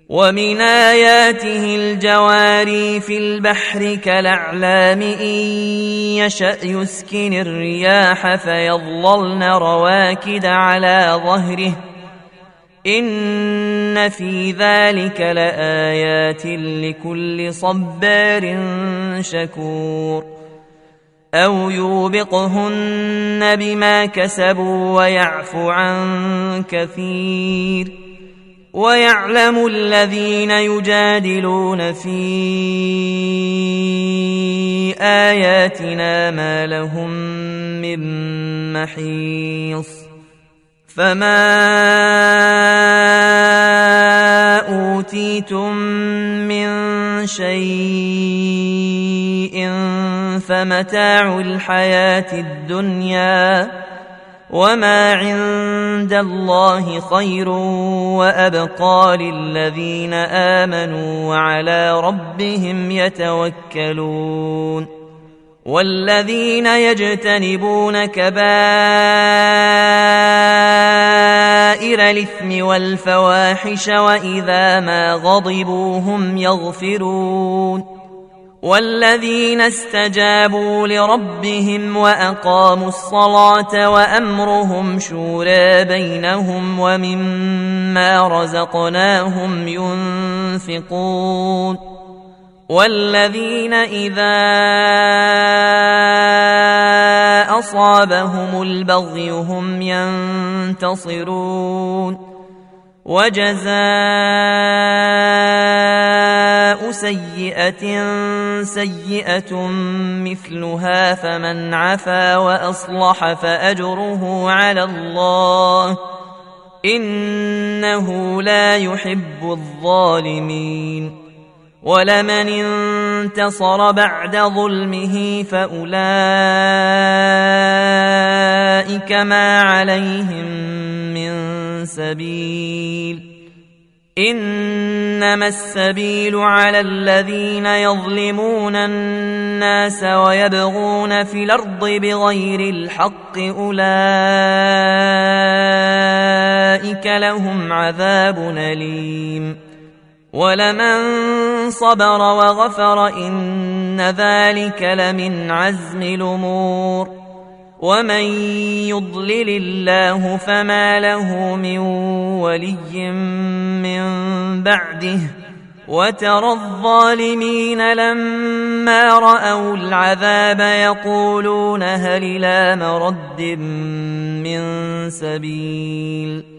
ومن آياته الجواري في البحر كالأعلام إن يشأ يسكن الرياح فيظللن رواكد على ظهره إن في ذلك لآيات لكل صبار شكور أو يوبقهن بما كسبوا ويعفو عن كثير ويعلم الذين يجادلون في آياتنا ما لهم من محيص فما أوتيتم من شيء فمتاع الحياة الدنيا وما عند الله خير وأبقى للذين آمنوا وعلى ربهم يتوكلون والذين يجتنبون كبائر الإثم والفواحش وإذا ما غضبوا هم يغفرون والذين استجابوا لربهم وأقاموا الصلاة وأمرهم شورى بينهم ومما رزقناهم ينفقون والذين إذا أصابهم البغي هم ينتصرون وجزاء سيئة سيئة مثلها فمن عفا وأصلح فأجره على الله إنه لا يحب الظالمين ولمن انتصر بعد ظلمه فأولئك ما عليهم من سبيل إنما السبيل على الذين يظلمون الناس ويبغون في الأرض بغير الحق أولئك لهم عذاب أليم ولمن صبر وغفر إن ذلك لمن عزم الأمور ومن يضلل الله فما له من ولي من بعده وترى الظالمين لما رأوا العذاب يقولون هل إلى مرد من سبيل